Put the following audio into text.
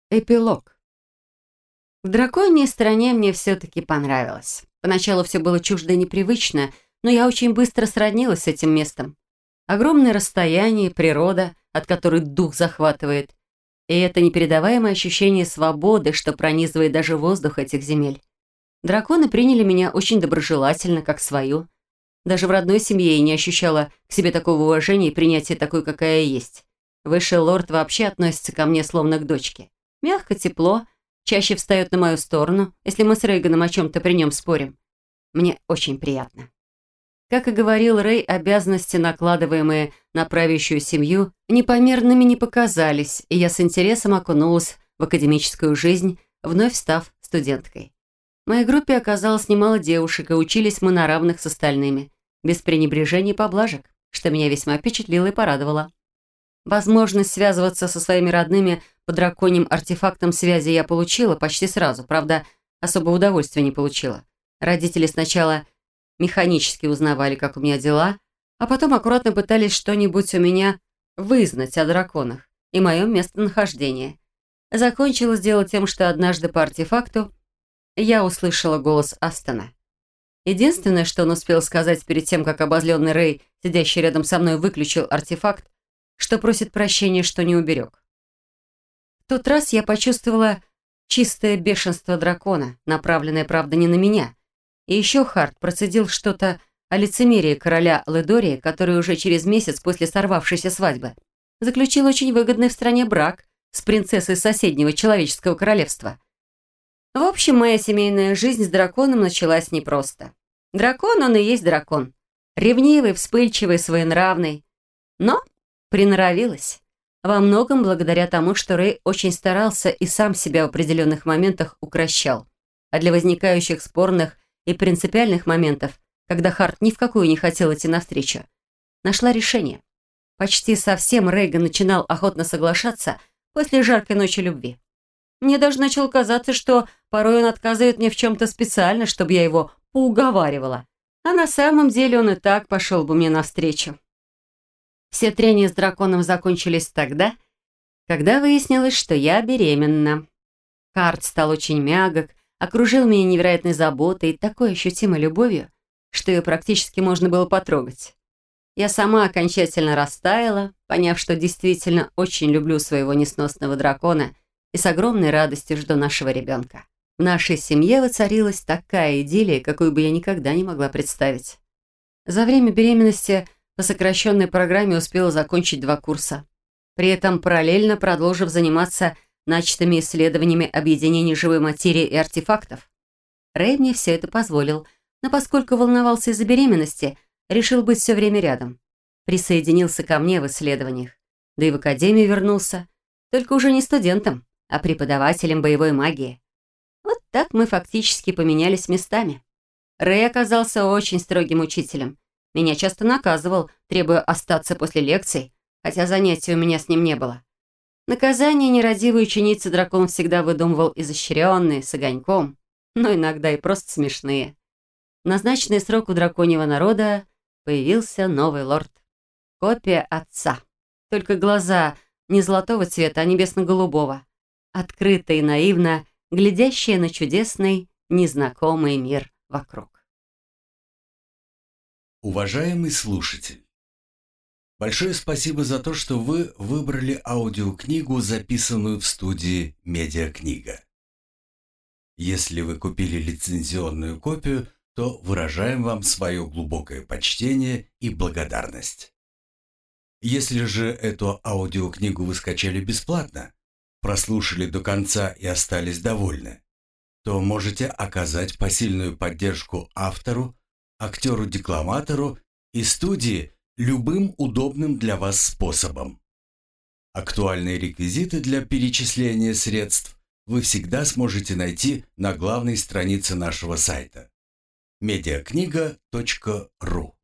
Эпилог. В драконьей стране мне все-таки понравилось. Поначалу все было чуждо и непривычно, но я очень быстро сроднилась с этим местом. Огромное расстояние, природа, от которой дух захватывает. И это непередаваемое ощущение свободы, что пронизывает даже воздух этих земель. Драконы приняли меня очень доброжелательно, как свою. Даже в родной семье я не ощущала к себе такого уважения и принятия такой, какая я есть. Высший лорд вообще относится ко мне словно к дочке. Мягко, тепло, чаще встает на мою сторону, если мы с Рейганом о чем-то при нем спорим. Мне очень приятно. Как и говорил Рэй, обязанности, накладываемые на правящую семью, непомерными не показались, и я с интересом окунулась в академическую жизнь, вновь став студенткой. В моей группе оказалось немало девушек, и учились мы на равных с остальными, без пренебрежения и поблажек, что меня весьма впечатлило и порадовало. Возможность связываться со своими родными по драконьим артефактам связи я получила почти сразу, правда, особого удовольствия не получила. Родители сначала механически узнавали, как у меня дела, а потом аккуратно пытались что-нибудь у меня вызнать о драконах и моем местонахождении. Закончилось дело тем, что однажды по артефакту я услышала голос Астона. Единственное, что он успел сказать перед тем, как обозленный Рэй, сидящий рядом со мной, выключил артефакт, что просит прощения, что не уберег. В тот раз я почувствовала чистое бешенство дракона, направленное, правда, не на меня. И еще Харт процедил что-то о лицемерии короля Ледории, который уже через месяц после сорвавшейся свадьбы заключил очень выгодный в стране брак с принцессой соседнего человеческого королевства. В общем, моя семейная жизнь с драконом началась непросто. Дракон, он и есть дракон. Ревнивый, вспыльчивый, своенравный. Но приноровилась. Во многом благодаря тому, что Рэй очень старался и сам себя в определенных моментах укрощал. А для возникающих спорных и принципиальных моментов, когда Харт ни в какую не хотел идти навстречу, нашла решение. Почти совсем Рейган начинал охотно соглашаться после жаркой ночи любви. Мне даже начало казаться, что порой он отказывает мне в чем-то специально, чтобы я его поуговаривала. А на самом деле он и так пошел бы мне навстречу. Все трения с драконом закончились тогда, когда выяснилось, что я беременна. Харт стал очень мягок, окружил меня невероятной заботой и такой ощутимой любовью, что ее практически можно было потрогать. Я сама окончательно растаяла, поняв, что действительно очень люблю своего несносного дракона и с огромной радостью жду нашего ребенка. В нашей семье воцарилась такая идиллия, какую бы я никогда не могла представить. За время беременности по сокращенной программе успела закончить 2 курса, при этом параллельно продолжив заниматься начатыми исследованиями объединения живой материи и артефактов. Рэй мне все это позволил, но поскольку волновался из-за беременности, решил быть все время рядом. Присоединился ко мне в исследованиях, да и в академию вернулся, только уже не студентом, а преподавателем боевой магии. Вот так мы фактически поменялись местами. Рэй оказался очень строгим учителем. Меня часто наказывал, требуя остаться после лекций, хотя занятий у меня с ним не было. Наказание нерадивой ученицы дракон всегда выдумывал изощренные, с огоньком, но иногда и просто смешные. В назначенный срок у драконьего народа появился новый лорд. Копия отца. Только глаза не золотого цвета, а небесно-голубого. Открыто и наивно, глядящая на чудесный, незнакомый мир вокруг. Уважаемый слушатель, большое спасибо за то, что вы выбрали аудиокнигу, записанную в студии «Медиакнига». Если вы купили лицензионную копию, то выражаем вам свое глубокое почтение и благодарность. Если же эту аудиокнигу вы скачали бесплатно, прослушали до конца и остались довольны, то можете оказать посильную поддержку автору, актеру-декламатору и студии любым удобным для вас способом. Актуальные реквизиты для перечисления средств вы всегда сможете найти на главной странице нашего сайта mediakniga.ru.